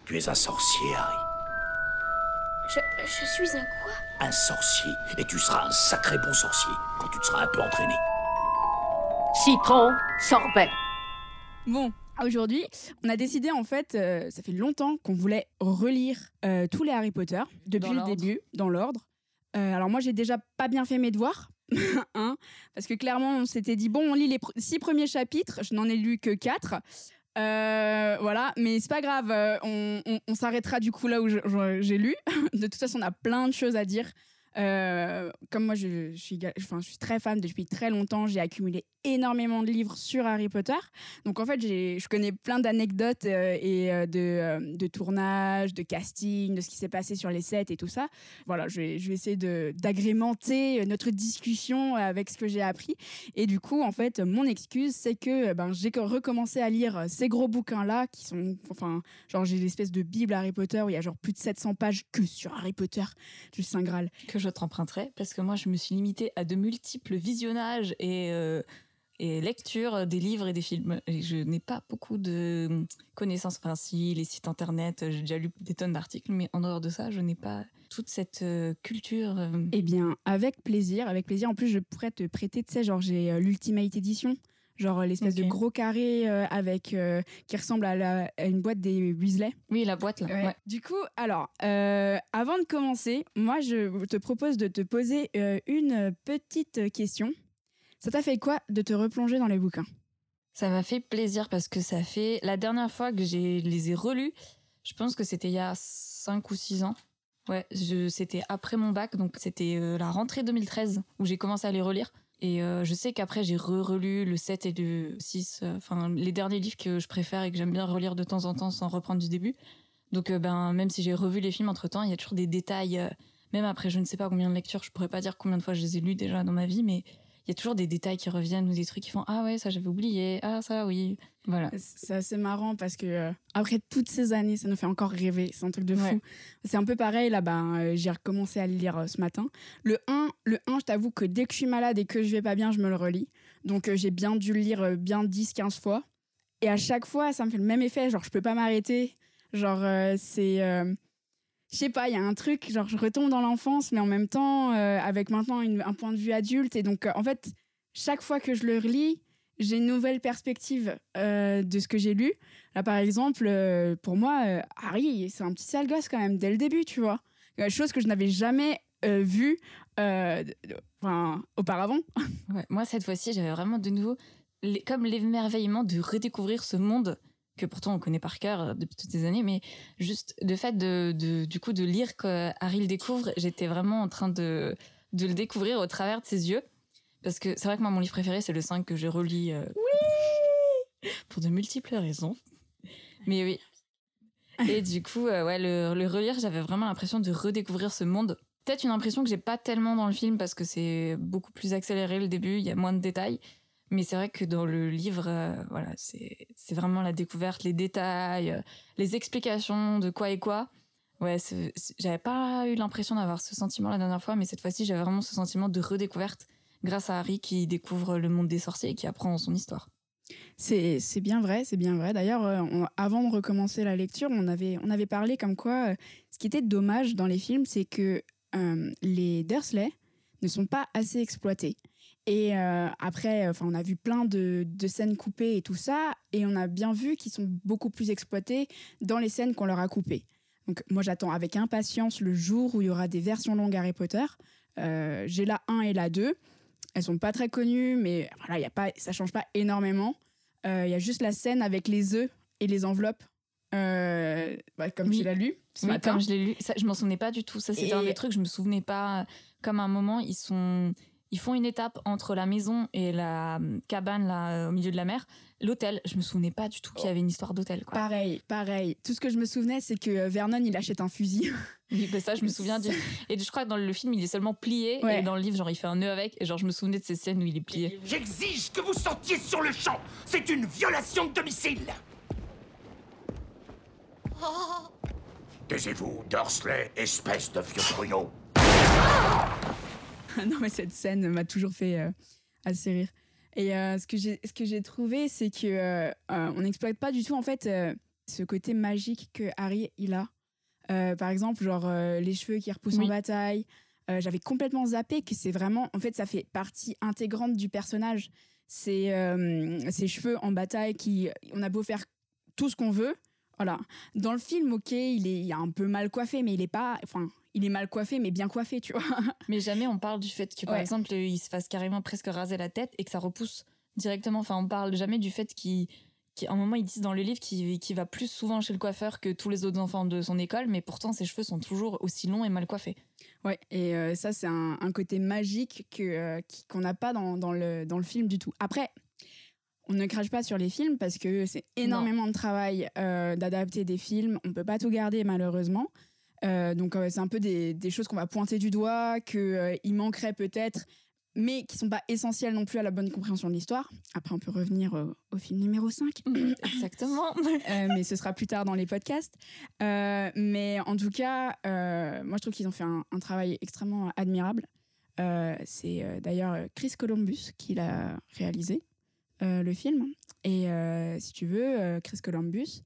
Tu es un sorcier, Harry. Je suis un quoi? Un sorcier. Et tu seras un sacré bon sorcier quand tu te seras un peu entraîné. Citron, sorbet. Bon, aujourd'hui, on a décidé en fait, ça fait longtemps qu'on voulait relire tous les Harry Potter, depuis le début, dans l'ordre. Alors moi, j'ai déjà pas bien fait mes devoirs, hein, parce que clairement, on s'était dit, bon, on lit les 6 premiers chapitres, je n'en ai lu que 4. Voilà, mais c'est pas grave, on s'arrêtera du coup là où j'ai lu. De toute façon, on a plein de choses à dire. Comme moi, je suis très fan depuis très longtemps. J'ai accumulé énormément de livres sur Harry Potter. Donc en fait, je connais plein d'anecdotes de tournage, de casting, de ce qui s'est passé sur les sets et tout ça. Voilà, je vais essayer d'agrémenter notre discussion avec ce que j'ai appris. Et du coup, en fait, mon excuse, c'est que j'ai recommencé à lire ces gros bouquins-là qui sont... Enfin, genre, j'ai l'espèce de Bible Harry Potter où il y a genre plus de 700 pages que sur Harry Potter. Du Saint Graal. Que je t'emprunterai, parce que moi, je me suis limitée à de multiples visionnages et lectures des livres et des films. Et je n'ai pas beaucoup de connaissances. Enfin, si, les sites internet, j'ai déjà lu des tonnes d'articles, mais en dehors de ça, je n'ai pas toute cette culture. Eh bien, avec plaisir. En plus, je pourrais te prêter, tu sais, genre, j'ai l'Ultimate Edition. Genre l'espèce de gros carré qui ressemble à une boîte des Weasley. Oui, la boîte là. Ouais. Du coup, alors, avant de commencer, moi, je te propose de te poser une petite question. Ça t'a fait quoi de te replonger dans les bouquins ? Ça m'a fait plaisir parce que ça fait... La dernière fois que les ai relus, je pense que c'était il y a 5 ou 6 ans. Ouais, c'était après mon bac, donc c'était la rentrée 2013 où j'ai commencé à les relire. Et je sais qu'après, j'ai relu le 7 et le 6, les derniers livres que je préfère et que j'aime bien relire de temps en temps sans reprendre du début. Donc, même si j'ai revu les films entre-temps, il y a toujours des détails. Même après, je ne sais pas combien de lectures, je pourrais pas dire combien de fois je les ai lus déjà dans ma vie, mais il y a toujours des détails qui reviennent ou des trucs qui font « Ah ouais, ça j'avais oublié, ah ça oui ». Voilà. C'est assez marrant parce que après toutes ces années, ça nous fait encore rêver. C'est un truc de fou. Ouais. C'est un peu pareil. Là, j'ai recommencé à le lire ce matin. Le 1, je t'avoue que dès que je suis malade et que je vais pas bien, je me le relis. Donc, j'ai bien dû le lire bien 10-15 fois. Et à chaque fois, ça me fait le même effet. Genre, je peux pas m'arrêter. Genre, c'est... je sais pas, il y a un truc, genre je retombe dans l'enfance, mais en même temps, avec maintenant un point de vue adulte. Et donc, en fait, chaque fois que je le relis, j'ai une nouvelle perspective de ce que j'ai lu. Là, par exemple, pour moi, Harry, c'est un petit sale gosse quand même, dès le début, tu vois. Chose que je n'avais jamais vue auparavant. Ouais, moi, cette fois-ci, j'avais vraiment de nouveau comme l'émerveillement de redécouvrir ce monde que pourtant on connaît par cœur depuis toutes ces années, mais juste le fait du coup de lire que Harry le découvre, j'étais vraiment en train de le découvrir au travers de ses yeux. Parce que c'est vrai que moi, mon livre préféré, c'est le 5 que je relis pour de multiples raisons. Mais oui. Et du coup, le relire, j'avais vraiment l'impression de redécouvrir ce monde. Peut-être une impression que j'ai pas tellement dans le film parce que c'est beaucoup plus accéléré le début, il y a moins de détails. Mais c'est vrai que dans le livre, c'est vraiment la découverte, les détails, les explications de quoi et quoi. Ouais, j'avais pas eu l'impression d'avoir ce sentiment la dernière fois, mais cette fois-ci, j'avais vraiment ce sentiment de redécouverte grâce à Harry qui découvre le monde des sorciers et qui apprend son histoire. C'est bien vrai, c'est bien vrai. D'ailleurs, avant de recommencer la lecture, on avait parlé comme quoi ce qui était dommage dans les films, c'est que les Dursley ne sont pas assez exploités. Et après, on a vu plein de scènes coupées et tout ça, et on a bien vu qu'ils sont beaucoup plus exploités dans les scènes qu'on leur a coupées. Donc moi, j'attends avec impatience le jour où il y aura des versions longues Harry Potter. J'ai la 1 et la 2. Elles sont pas très connues, mais voilà, ça change pas énormément. Il y a juste la scène avec les œufs et les enveloppes, comme tu l'as lu ce matin. Comme je l'ai lu. Ça, je m'en souvenais pas du tout. Ça, c'était un des trucs, je me souvenais pas. Comme à un moment, ils font une étape entre la maison et la cabane là, au milieu de la mer. L'hôtel, je me souvenais pas du tout qu'il y avait une histoire d'hôtel. Quoi. Pareil. Tout ce que je me souvenais, c'est que Vernon, il achète un fusil. Oui, ça, je me souviens. Et je crois que dans le film, il est seulement plié. Ouais. Et dans le livre, genre, il fait un nœud avec. Et genre, je me souvenais de ces scènes où il est plié. J'exige que vous sortiez sur le champ. C'est une violation de domicile. Oh. Taisez-vous, Dursley, espèce de vieux pruneau. Non, mais cette scène m'a toujours fait assez rire. Et ce que j'ai trouvé, c'est que on n'exploite pas du tout en fait ce côté magique que Harry, il a. Par exemple, genre les cheveux qui repoussent en bataille. J'avais complètement zappé que c'est vraiment... En fait, ça fait partie intégrante du personnage. C'est ses cheveux en bataille qui... On a beau faire tout ce qu'on veut. Voilà. Dans le film, ok, il est un peu mal coiffé, mais il est pas... Enfin, il est mal coiffé, mais bien coiffé, tu vois. Mais jamais on parle du fait que, par exemple, il se fasse carrément presque raser la tête et que ça repousse directement. Enfin, on parle jamais du fait qu'à un moment, ils disent dans le livre qu'il va plus souvent chez le coiffeur que tous les autres enfants de son école, mais pourtant, ses cheveux sont toujours aussi longs et mal coiffés. Ouais, et ça, c'est un côté magique qu'on n'a pas dans le film du tout. Après, on ne crache pas sur les films parce que c'est énormément de travail d'adapter des films. On ne peut pas tout garder, malheureusement. Donc, c'est un peu des choses qu'on va pointer du doigt, qu'il manquerait peut-être, mais qui ne sont pas essentielles non plus à la bonne compréhension de l'histoire. Après, on peut revenir au film numéro 5. Exactement. Mais ce sera plus tard dans les podcasts. Mais en tout cas, moi, je trouve qu'ils ont fait un travail extrêmement admirable. C'est d'ailleurs Chris Columbus qui l'a réalisé, le film. Et si tu veux, Chris Columbus,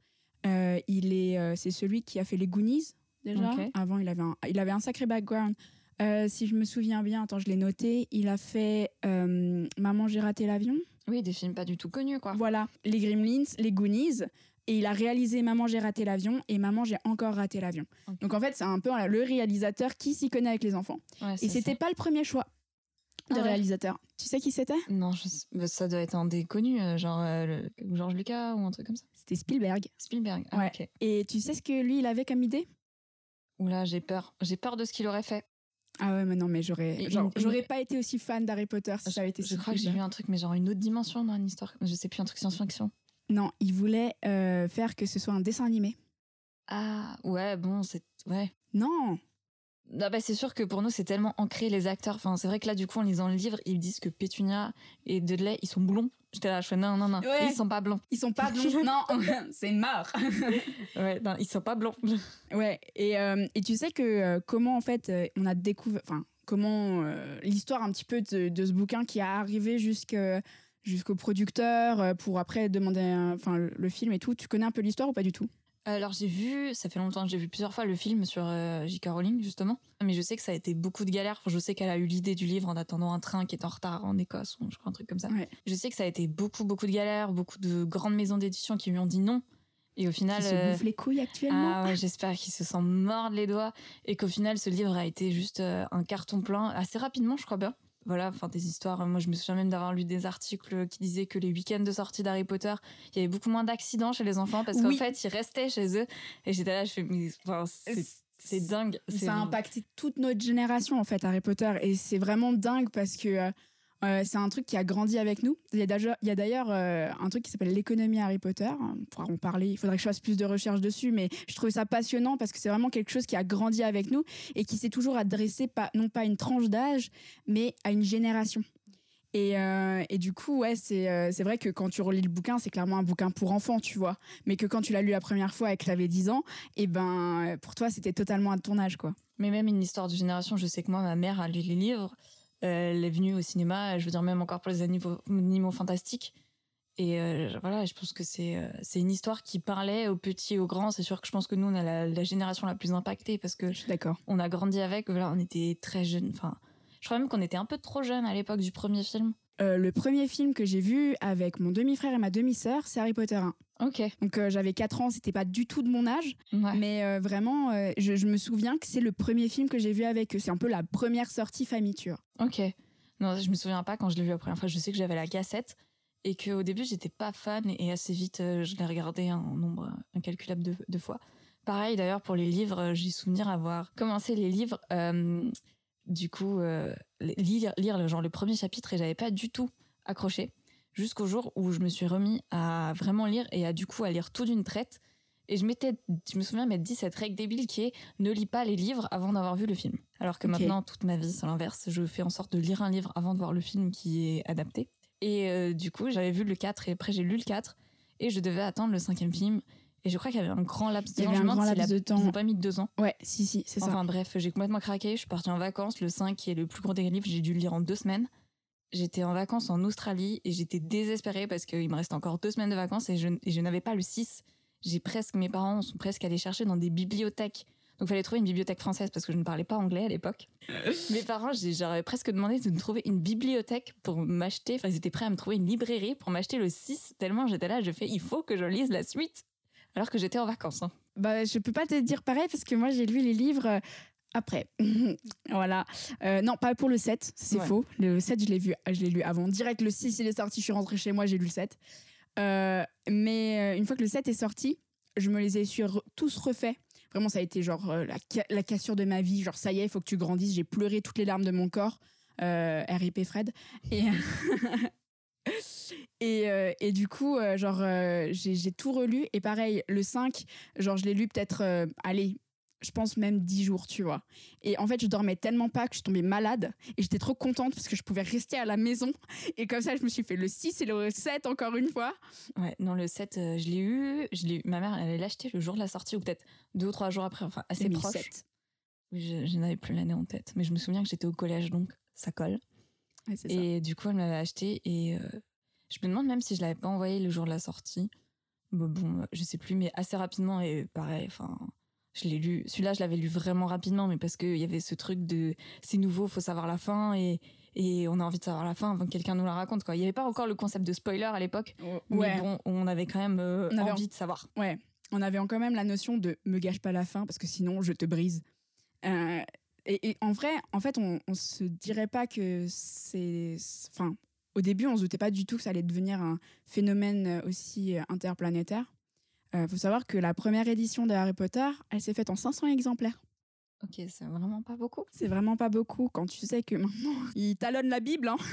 c'est celui qui a fait les Goonies, déjà. Okay. Avant, il avait un sacré background. Si je me souviens bien, attends, je l'ai noté, il a fait Maman, j'ai raté l'avion. Oui, des films pas du tout connus, quoi. Voilà, les Gremlins, les Goonies, et il a réalisé Maman, j'ai raté l'avion et Maman, j'ai encore raté l'avion. Okay. Donc en fait, c'est un peu le réalisateur qui s'y connaît avec les enfants. Ouais, et c'était pas le premier choix de réalisateur. Tu sais qui c'était ? Non, ça doit être un des connus, genre George Lucas ou un truc comme ça. C'était Spielberg. Spielberg, ouais. Ok. Et tu sais ce que lui, il avait comme idée ? Oula, j'ai peur. J'ai peur de ce qu'il aurait fait. Ah ouais, mais non, mais j'aurais pas été aussi fan d'Harry Potter si ça avait été si. Je crois que j'ai vu un truc, mais genre une autre dimension dans une histoire. Je sais plus, un truc science-fiction. Non, il voulait faire que ce soit un dessin animé. Ah, ouais, bon, c'est... Ouais. Non. Ah bah, c'est sûr que pour nous, c'est tellement ancré, les acteurs. Enfin, c'est vrai que là, du coup, en lisant le livre, ils disent que Pétunia et Dudley, ils sont blonds. J'étais là, je fais non. Ouais. Ils sont pas blonds. Ils sont pas blonds. Non, c'est une mort. Ouais, non, ils sont pas blonds. Ouais, et tu sais que comment, en fait, on a découvert... Enfin, comment l'histoire un petit peu de ce bouquin qui a arrivé jusqu'au producteur pour après demander le film et tout. Tu connais un peu l'histoire ou pas du tout ? Alors j'ai vu, ça fait longtemps que j'ai vu plusieurs fois le film sur J.K. Rowling justement, mais je sais que ça a été beaucoup de galères. Je sais qu'elle a eu l'idée du livre en attendant un train qui est en retard en Écosse, ou je crois un truc comme ça. Ouais. Je sais que ça a été beaucoup de galères, beaucoup de grandes maisons d'édition qui lui ont dit non. Et au final, qui se bouffent les couilles actuellement. Ah ouais, j'espère qu'ils se sont mordre les doigts et qu'au final ce livre a été juste un carton plein assez rapidement, je crois bien. Voilà, enfin des histoires. Moi, je me souviens même d'avoir lu des articles qui disaient que les week-ends de sortie d'Harry Potter, il y avait beaucoup moins d'accidents chez les enfants parce qu'en fait, ils restaient chez eux. Et j'étais là, je fais, c'est dingue. Ça a impacté toute notre génération en fait, Harry Potter, et c'est vraiment dingue parce que c'est un truc qui a grandi avec nous. Il y a d'ailleurs un truc qui s'appelle l'économie Harry Potter. On pourra en parler. Il faudrait que je fasse plus de recherches dessus, mais je trouve ça passionnant parce que c'est vraiment quelque chose qui a grandi avec nous et qui s'est toujours adressé non pas à une tranche d'âge, mais à une génération. Et du coup, ouais, c'est vrai que quand tu relis le bouquin, c'est clairement un bouquin pour enfants, tu vois. Mais que quand tu l'as lu la première fois et que tu avais 10 ans, et ben, pour toi, c'était totalement à ton âge, quoi. Mais même une histoire de génération, je sais que moi, ma mère a lu les livres. Elle est venue au cinéma, je veux dire même encore pour les animaux fantastiques. Et voilà, je pense que c'est une histoire qui parlait aux petits et aux grands. C'est sûr que je pense que nous, on a la génération la plus impactée parce que je suis d'accord. On a grandi avec. Voilà, on était très jeunes. Enfin, je crois même qu'on était un peu trop jeunes à l'époque du premier film. Le premier film que j'ai vu avec mon demi-frère et ma demi-sœur, c'est Harry Potter 1. Ok. Donc j'avais 4 ans, c'était pas du tout de mon âge, ouais. Mais vraiment, je me souviens que c'est le premier film que j'ai vu avec eux. C'est un peu la première sortie famille, tu vois. Ok. Non, je me souviens pas quand je l'ai vu la première fois. Je sais que j'avais la cassette et qu'au début, j'étais pas fan et assez vite, je l'ai regardé un nombre incalculable de fois. Pareil, d'ailleurs, pour les livres, j'ai souvenir avoir commencé les livres... Du coup, lire genre le premier chapitre et j'avais pas du tout accroché jusqu'au jour où je me suis remis à vraiment lire et à lire tout d'une traite. Et je me souviens m'être dit cette règle débile qui est ne lis pas les livres avant d'avoir vu le film. Alors que maintenant, toute ma vie, c'est l'inverse. Je fais en sorte de lire un livre avant de voir le film qui est adapté. Et du coup, j'avais vu le 4 et après j'ai lu le 4 et je devais attendre le 5e film. Et je crois qu'il y avait un grand laps de temps. Ils n'ont pas mis 2 ans. Ouais, si, c'est ça. Enfin bref, j'ai complètement craqué. Je suis partie en vacances. Le 5, qui est le plus gros des livres, j'ai dû le lire en 2 semaines. J'étais en vacances en Australie et j'étais désespérée parce qu'il me reste encore 2 semaines de vacances et je n'avais pas le 6. mes parents sont presque allés chercher dans des bibliothèques. Donc, il fallait trouver une bibliothèque française parce que je ne parlais pas anglais à l'époque. Mes parents, j'aurais presque demandé de me trouver une bibliothèque pour m'acheter. Enfin, ils étaient prêts à me trouver une librairie pour m'acheter le 6, tellement j'étais là, il faut que je lise la suite. Alors que j'étais en vacances. Hein. Bah, je peux pas te dire pareil parce que moi, j'ai lu les livres après. Voilà. Non, pas pour le 7, c'est faux. Le 7, je l'ai lu avant. Direct, le 6, il est sorti, je suis rentrée chez moi, j'ai lu le 7. Mais une fois que le 7 est sorti, je me les ai tous refaits. Vraiment, ça a été genre la cassure de ma vie. Genre, ça y est, il faut que tu grandisses. J'ai pleuré toutes les larmes de mon corps. R.I.P. Fred. Et du coup, j'ai tout relu. Et pareil, le 5, genre, je l'ai lu peut-être, je pense même 10 jours, tu vois. Et en fait, je dormais tellement pas que je suis tombée malade. Et j'étais trop contente parce que je pouvais rester à la maison. Et comme ça, je me suis fait le 6 et le 7 encore une fois. Ouais, non, le 7, je l'ai eu. Ma mère, elle l'a acheté le jour de la sortie ou peut-être 2 ou 3 jours après, enfin assez proche. 2007. Oui, je n'avais plus l'année en tête. Mais je me souviens que j'étais au collège, donc ça colle. Ouais, c'est et du coup, elle m'avait acheté et je me demande même si je l'avais pas envoyé le jour de la sortie. Bon, je sais plus, mais assez rapidement et pareil, enfin... Je l'ai lu. Celui-là, je l'avais lu vraiment rapidement, mais parce qu'il y avait ce truc de c'est nouveau, faut savoir la fin et on a envie de savoir la fin avant que quelqu'un nous la raconte, quoi. Il n'y avait pas encore le concept de spoiler à l'époque, mais bon, on avait quand même envie de savoir. Ouais, on avait quand même la notion de me gâche pas la fin parce que sinon je te brise. Et en vrai, en fait, on se dirait pas que c'est. Enfin, au début, on se doutait pas du tout que ça allait devenir un phénomène aussi interplanétaire. Faut savoir que la première édition de Harry Potter, elle s'est faite en 500 exemplaires. Ok, c'est vraiment pas beaucoup. C'est vraiment pas beaucoup quand tu sais que maintenant, ils talonnent la Bible. Hein.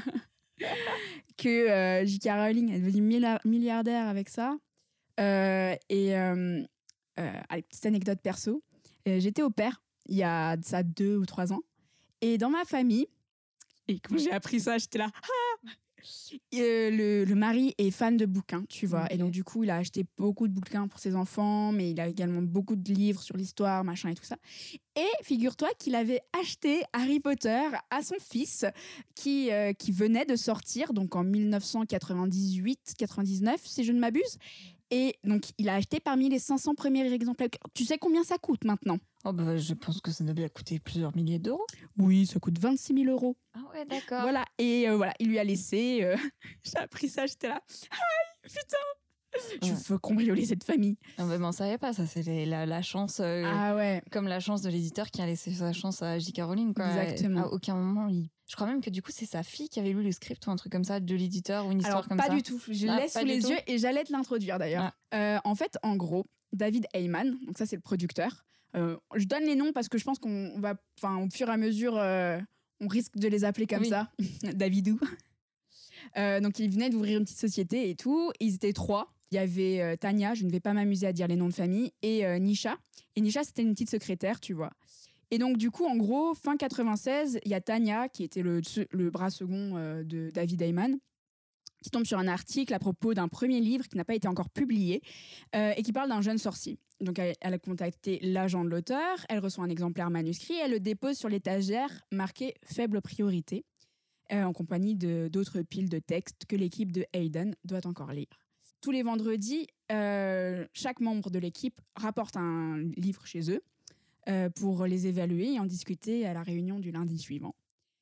Que J.K. Rowling est devenue milliardaire avec ça. Allez, petite anecdote perso. J'étais au père il y a de ça 2 ou 3 ans. Et dans ma famille, et quand j'ai appris ça, j'étais là... le mari est fan de bouquins, tu vois. Okay. Et donc, du coup, il a acheté beaucoup de bouquins pour ses enfants, mais il a également beaucoup de livres sur l'histoire, machin et tout ça. Et figure-toi qu'il avait acheté Harry Potter à son fils qui venait de sortir, donc en 1998-99, si je ne m'abuse. Et donc, il a acheté parmi les 500 premiers exemplaires. Tu sais combien ça coûte maintenant ? Oh bah, je pense que ça doit bien coûter plusieurs milliers d'euros. Oui, ça coûte 26 000 €. Ah ouais, d'accord. Voilà, et voilà, il lui a laissé... j'ai appris ça, j'étais là. Aïe, putain, je veux cambrioler cette famille. Ah bah, mais on savait pas, ça c'est la chance... ah ouais. Comme la chance de l'éditeur qui a laissé sa chance à J.K. Rowling, quoi. Exactement. À aucun moment, je crois même que du coup, c'est sa fille qui avait lu le script ou un truc comme ça, de l'éditeur ou une histoire comme ça. Alors, pas du tout. Je l'ai sous les yeux et j'allais te l'introduire d'ailleurs. En fait, en gros, David Heyman, donc ça c'est le producteur. Je donne les noms parce que je pense qu'on va, au fur et à mesure, on risque de les appeler comme ça. Davidou. Donc, il venait d'ouvrir une petite société et tout. Ils étaient 3. Il y avait Tania, je ne vais pas m'amuser à dire les noms de famille, et Nisha. Et Nisha, c'était une petite secrétaire, tu vois. Et donc, du coup, en gros, fin 96, il y a Tania, qui était le bras second de David Heyman, qui tombe sur un article à propos d'un premier livre qui n'a pas été encore publié et qui parle d'un jeune sorcier. Donc, elle a contacté l'agent de l'auteur, elle reçoit un exemplaire manuscrit et elle le dépose sur l'étagère marqué « Faible priorité » en compagnie d'autres piles de textes que l'équipe de Hayden doit encore lire. Tous les vendredis, chaque membre de l'équipe rapporte un livre chez eux pour les évaluer et en discuter à la réunion du lundi suivant.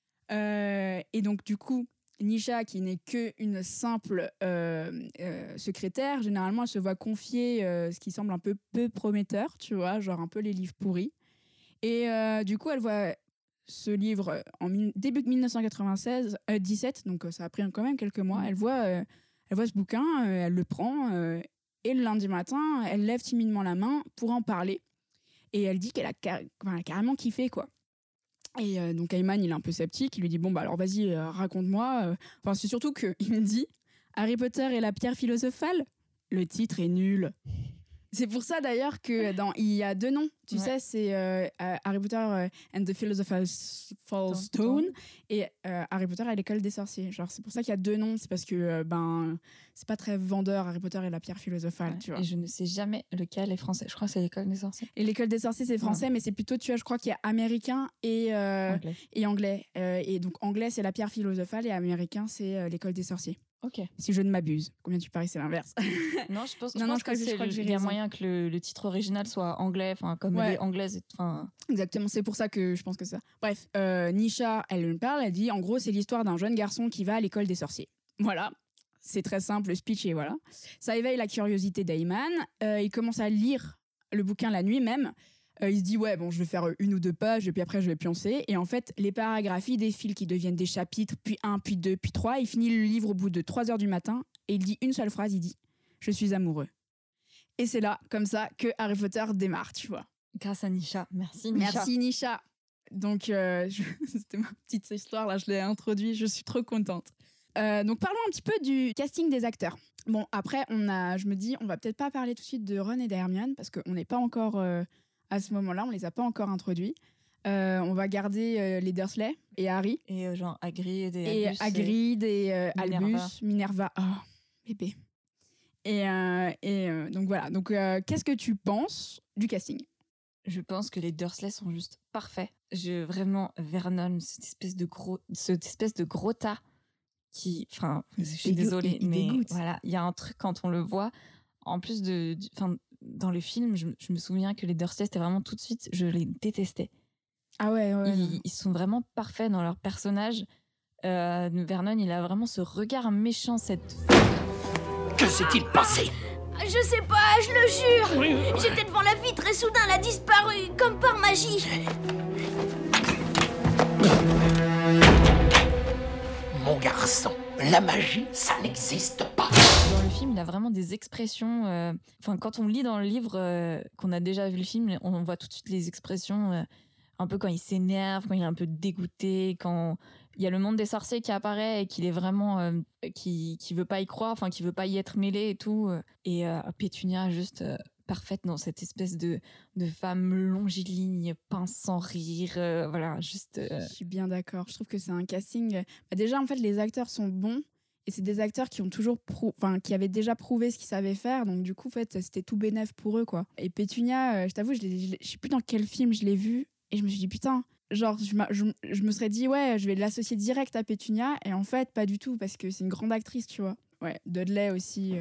Et donc, du coup, Nisha, qui n'est qu'une simple secrétaire, généralement, elle se voit confier ce qui semble un peu prometteur, tu vois, genre un peu les livres pourris. Et du coup, elle voit ce livre en début de 1917, donc ça a pris quand même quelques mois. Elle voit ce bouquin, elle le prend, et le lundi matin, elle lève timidement la main pour en parler. Et elle dit qu'elle a carrément kiffé, quoi. Et donc Heyman, il est un peu sceptique, il lui dit bon bah alors vas-y, raconte-moi. Enfin, c'est surtout qu'il me dit Harry Potter et la pierre philosophale, le titre est nul. C'est pour ça d'ailleurs que il y a 2 noms, tu sais, c'est Harry Potter and the Philosopher's Stone et Harry Potter à l'école des sorciers. Genre c'est pour ça qu'il y a 2 noms, c'est parce que c'est pas très vendeur Harry Potter et la pierre philosophale, tu vois. Et je ne sais jamais lequel est français. Je crois que c'est l'école des sorciers. Et l'école des sorciers c'est français, mais c'est plutôt, tu vois, je crois qu'il y a américain et anglais. Et donc anglais c'est la pierre philosophale et américain c'est l'école des sorciers. Ok. Si je ne m'abuse. Combien tu paries, c'est l'inverse. Non, je pense, Non, je non, pense je crois que que j'ai il y a raison. moyen que le titre original soit anglais, enfin comme Ouais. elle est anglaise. Enfin, Exactement, c'est pour ça que je pense que c'est ça. Bref, Nisha, elle me parle, elle dit en gros, c'est l'histoire d'un jeune garçon qui va à l'école des sorciers. Voilà, c'est très simple, le speech et voilà. Ça éveille la curiosité d'Ayman. Il commence à lire le bouquin la nuit même. Il se dit, ouais, bon, je vais faire 1 ou 2 pages et puis après, je vais pioncer. Et en fait, les paragraphies défilent qui deviennent des chapitres, puis 1, puis 2, puis 3. Il finit le livre au bout de 3 heures du matin et il dit une seule phrase, il dit « Je suis amoureux ». Et c'est là, comme ça, que Harry Potter démarre, tu vois. grâce à Nisha. Merci Nisha. Merci Nisha. Donc, c'était ma petite histoire, là, je l'ai introduit, je suis trop contente. Donc, parlons un petit peu du casting des acteurs. Bon, après, je me dis, on va peut-être pas parler tout de suite de Ron et d'Hermione, parce qu'on n'est pas encore à ce moment-là, on les a pas encore introduits. On va garder les Dursley et Harry. Et genre Hagrid Et Albus. Hagrid et Minerva. Albus, Minerva. Oh, bébé. Et donc voilà. Donc, qu'est-ce que tu penses du casting ? Je pense que les Dursley sont juste parfaits. Vraiment, Vernon, cette espèce de gros tas qui... Enfin, je suis désolée, il mais dégoûte. voilà, il y a un truc quand on le voit. En plus dans le film, je me souviens que les Dursley, c'était vraiment tout de suite, je les détestais. Ah ouais. Ils sont vraiment parfaits dans leur personnage. Vernon, il a vraiment ce regard méchant, cette... Que s'est-il passé? Je sais pas, je le jure. J'étais devant la vitre et soudain elle a disparu, comme par magie. Mon garçon, la magie, ça n'existe pas. Dans le film, il a vraiment des expressions... Enfin, quand on lit dans le livre, qu'on a déjà vu le film, on voit tout de suite les expressions... un peu quand il s'énerve, quand il est un peu dégoûté, quand il y a le monde des sorciers qui apparaît et qu'il est vraiment... qui veut pas y croire, enfin qui veut pas y être mêlé et tout. Et Pétunia, juste parfaite dans cette espèce de femme longiligne, pince sans rire. Voilà, juste... Je suis bien d'accord. Je trouve que c'est un casting... déjà, en fait, les acteurs sont bons. Et c'est des acteurs qui ont toujours qui avaient déjà prouvé ce qu'ils savaient faire. Donc, du coup, en fait, c'était tout bénef pour eux, quoi. Et Pétunia, je t'avoue, je sais plus dans quel film je l'ai vue. Et je me suis dit, putain, genre, je me serais dit, ouais, je vais l'associer direct à Pétunia. Et en fait, pas du tout, parce que c'est une grande actrice, tu vois. Ouais, Dudley aussi.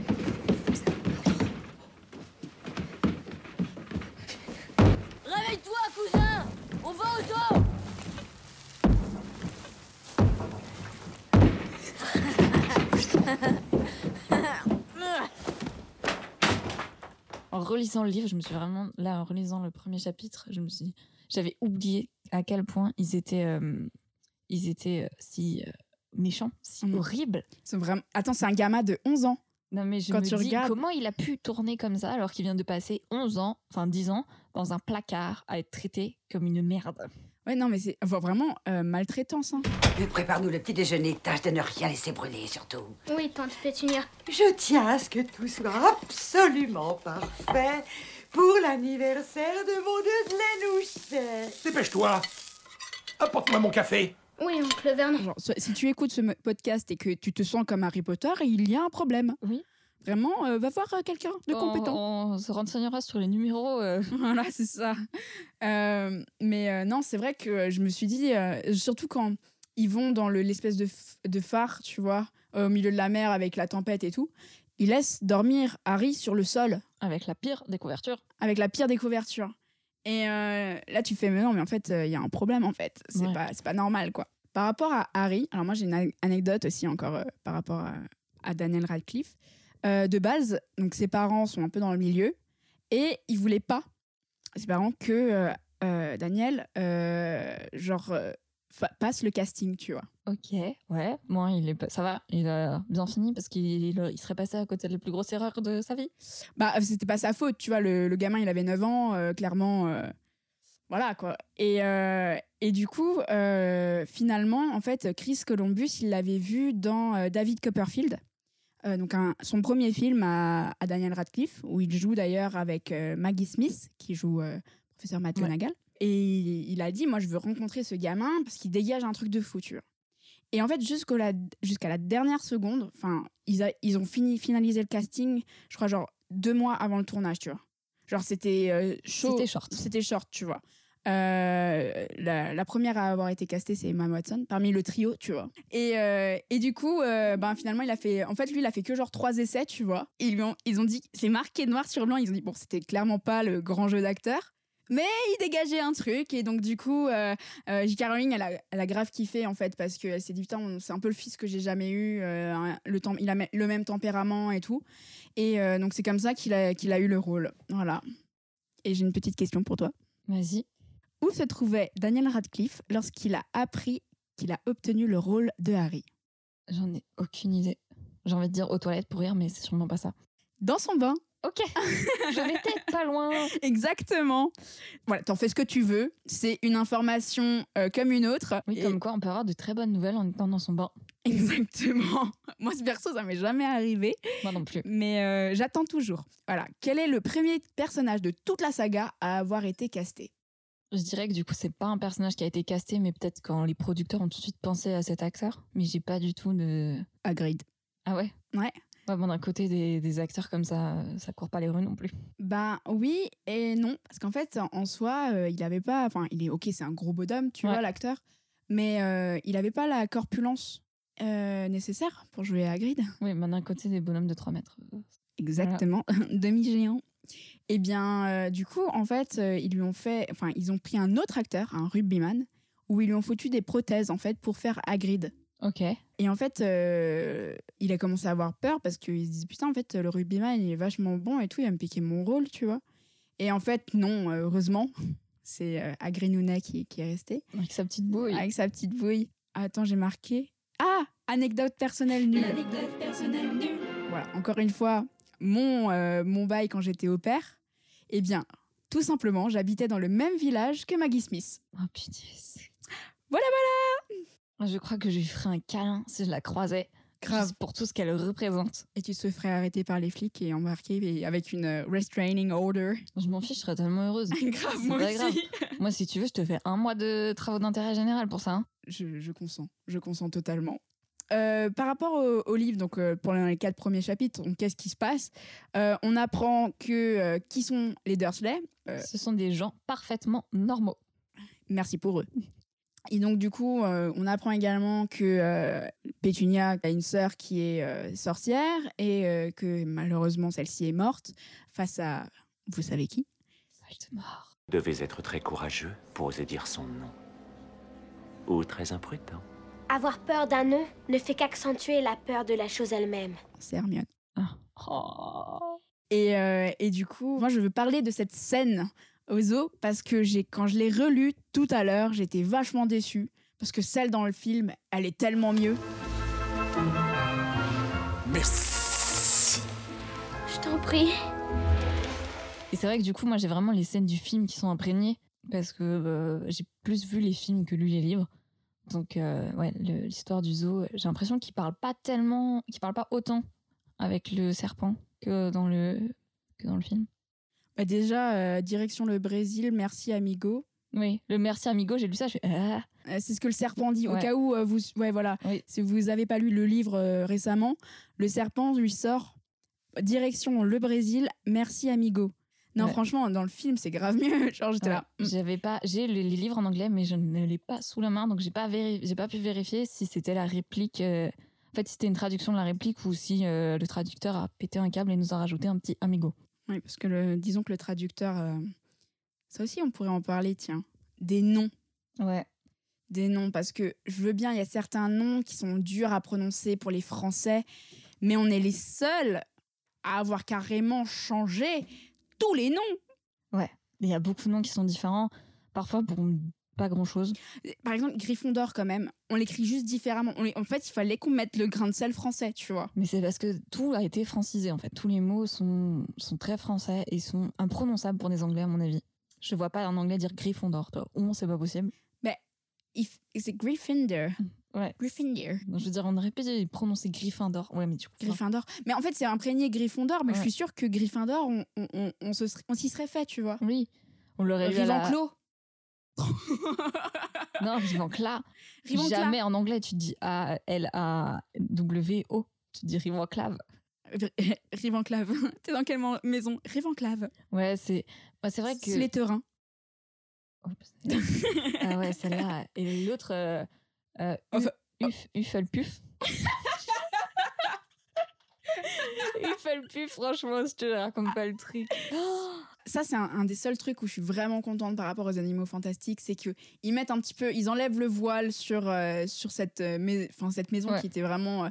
Réveille-toi, cousin. On va au zoo. En relisant le livre, je me suis vraiment... Là, en relisant le premier chapitre, j'avais oublié à quel point ils étaient si méchants, si horribles. C'est vraiment... Attends, c'est un gamin de 11 ans. Non, mais je Quand me tu dis, regardes... comment il a pu tourner comme ça alors qu'il vient de passer 10 ans dans un placard à être traité comme une merde. Ouais, non, mais c'est vraiment maltraitance. Hein. Prépare-nous le petit déjeuner, tâche de ne rien laisser brûler, surtout. Oui, tante Pétunia. Je tiens à ce que tout soit absolument parfait pour l'anniversaire de mon Dudley Nouchet. Dépêche-toi. Apporte-moi mon café. Oui, oncle Vernon. Genre, si tu écoutes ce podcast et que tu te sens comme Harry Potter, il y a un problème. Oui. Vraiment, va voir quelqu'un de compétent. On se renseignera sur les numéros. Voilà, c'est ça. Mais non, c'est vrai que je me suis dit, surtout quand ils vont dans l'espèce de phare, tu vois, au milieu de la mer avec la tempête et tout, ils laissent dormir Harry sur le sol. Avec la pire des couvertures. Avec la pire des couvertures. Et là, tu fais, mais non, mais en fait, il y a un problème, en fait. C'est pas normal, quoi. Par rapport à Harry, alors moi, j'ai une anecdote aussi encore par rapport à Daniel Radcliffe. De base, donc ses parents sont un peu dans le milieu et ils voulaient pas, ses parents, que Daniel passe le casting, tu vois. Ok, ouais. Moi, ça va, il a bien fini parce qu'il serait passé à côté de la plus grosse erreur de sa vie. Bah, c'était pas sa faute, tu vois. Le gamin, il avait 9 ans, clairement. Voilà, quoi. Et du coup, finalement, en fait, Chris Columbus, il l'avait vu dans David Copperfield. Donc son premier film à Daniel Radcliffe, où il joue d'ailleurs avec Maggie Smith, qui joue professeur McGonagall. Et il a dit, moi, je veux rencontrer ce gamin parce qu'il dégage un truc de fou, tu vois. Et en fait, jusqu'à la dernière seconde, ils ont finalisé le casting, je crois, genre 2 mois avant le tournage, tu vois. Genre, c'était chaud. C'était short. C'était short, tu vois. La première à avoir été castée, c'est Emma Watson, parmi le trio, tu vois. Et du coup, finalement, il a fait que genre 3 essais, tu vois. Ils ont dit, c'est marqué noir sur blanc, ils ont dit, bon, c'était clairement pas le grand jeu d'acteur, mais il dégageait un truc. Et donc, du coup, J.K. Rowling, elle a grave kiffé, en fait, parce qu'elle s'est dit, putain, c'est un peu le fils que j'ai jamais eu, il a le même tempérament et tout. Et donc, c'est comme ça qu'il a eu le rôle. Voilà. Et j'ai une petite question pour toi. Vas-y. Où se trouvait Daniel Radcliffe lorsqu'il a appris qu'il a obtenu le rôle de Harry? J'en ai aucune idée. J'ai envie de dire aux toilettes pour rire, mais c'est sûrement pas ça. Dans son bain. Ok, je vais peut-être pas loin. Exactement. Voilà, t'en fais ce que tu veux. C'est une information comme une autre. Oui, comme quoi on peut avoir de très bonnes nouvelles en étant dans son bain. Exactement. Moi, perso, ça m'est jamais arrivé. Moi non plus. Mais j'attends toujours. Voilà. Quel est le premier personnage de toute la saga à avoir été casté? Je dirais que du coup, c'est pas un personnage qui a été casté, mais peut-être quand les producteurs ont tout de suite pensé à cet acteur. Mais j'ai pas du tout de... Hagrid. Ah ouais? Ouais. Ouais, bon, d'un côté, des acteurs comme ça court pas les rues non plus. Bah oui et non. Parce qu'en fait, en soi, il avait pas... Enfin, il est ok, c'est un gros bonhomme, tu vois, l'acteur. Mais il avait pas la corpulence nécessaire pour jouer à Hagrid. Oui, mais d'un côté, des bonhommes de 3 mètres. Exactement. Voilà. Demi-géant. Et bien, du coup, en fait, ils ont pris un autre acteur, un rugbyman, où ils lui ont foutu des prothèses, en fait, pour faire Hagrid. Ok. Et en fait, il a commencé à avoir peur parce qu'il se dit, putain, en fait, le rugbyman, il est vachement bon et tout, il va me piquer mon rôle, tu vois. Et en fait, non, heureusement, c'est Hagrid Noonan qui est resté. Avec sa petite bouille. Avec sa petite bouille. Attends, j'ai marqué. Ah, anecdote personnelle nulle. Anecdote personnelle nulle. Voilà, encore une fois, mon bail quand j'étais au père, eh bien, tout simplement, j'habitais dans le même village que Maggie Smith. Oh putain. Voilà. Je crois que je lui ferais un câlin si je la croisais. Grave. Juste pour tout ce qu'elle représente. Et tu te ferais arrêter par les flics et embarquer avec une restraining order. Je m'en fiche, je serais tellement heureuse. Grave, C'est moi pas aussi. grave. Moi, si tu veux, je te fais 1 mois de travaux d'intérêt général pour ça. Hein. Je consens totalement. Par rapport au livre, donc pour les 4 premiers chapitres, donc, qu'est-ce qui se passe? On apprend que qui sont les Dursley. Ce sont des gens parfaitement normaux. Merci pour eux. Et donc du coup, on apprend également que Pétunia a une sœur qui est sorcière et que malheureusement celle-ci est morte face à vous savez qui? Voldemort. Vous devez être très courageux pour oser dire son nom. Ou très imprudent. Avoir peur d'un nom ne fait qu'accentuer la peur de la chose elle-même. C'est Hermione. Ah. Oh. Et du coup, moi je veux parler de cette scène au zoo parce que quand je l'ai relue tout à l'heure, j'étais vachement déçue parce que celle dans le film, elle est tellement mieux. Merci. Je t'en prie. Et c'est vrai que du coup, moi, j'ai vraiment les scènes du film qui sont imprégnées parce que j'ai plus vu les films que lu les livres. Donc, l'histoire du zoo, j'ai l'impression qu'il parle pas autant avec le serpent que dans le film. Bah déjà, direction le Brésil, merci amigo. Oui, le merci amigo, j'ai lu ça, je fais c'est ce que le serpent dit. Ouais. Au cas où si vous avez pas lu le livre récemment, le serpent lui sort direction le Brésil, merci amigo. Non, franchement, dans le film, c'est grave mieux. Genre, j'étais là. J'ai les livres en anglais, mais je ne l'ai pas sous la main, donc j'ai pas pu vérifier si c'était la réplique. En fait, si c'était une traduction de la réplique ou si le traducteur a pété un câble et nous a rajouté un petit amigo. Oui, parce que disons que le traducteur, ça aussi, on pourrait en parler, tiens. Des noms. Ouais. Des noms, parce que je veux bien, il y a certains noms qui sont durs à prononcer pour les Français, mais on est les seuls à avoir carrément changé tous les noms. Ouais, il y a beaucoup de noms qui sont différents, parfois pour pas grand-chose. Par exemple, Gryffondor, quand même, on l'écrit juste différemment. En fait, il fallait qu'on mette le grain de sel français, tu vois. Mais c'est parce que tout a été francisé, en fait. Tous les mots sont très français et sont imprononçables pour des Anglais, à mon avis. Je vois pas un Anglais dire Gryffondor, toi. Ou c'est pas possible. Mais c'est Gryffindor. Ouais. Gryffindor. Donc, je veux dire, on aurait pu prononcer Gryffondor. Ouais, mais du coup. Gryffondor. Mais en fait, c'est imprégné Gryffondor, mais je suis sûre que Gryffondor, on s'y serait fait, tu vois. Oui. On l'aurait eu Rivenclos. Non, Rivenclas. Jamais en anglais, tu dis A-L-A-W-O. Tu dis Rivenclave. Rivenclave. T'es dans quelle maison? Rivenclave. Ouais, c'est vrai que. Slytherin. Ah ouais, celle-là. Et l'autre, Uffelpuff. Uffelpuff, franchement, je te raconte pas le truc. Ça, c'est un des seuls trucs où je suis vraiment contente par rapport aux animaux fantastiques, c'est qu'ils mettent un petit peu, ils enlèvent le voile sur cette maison qui était vraiment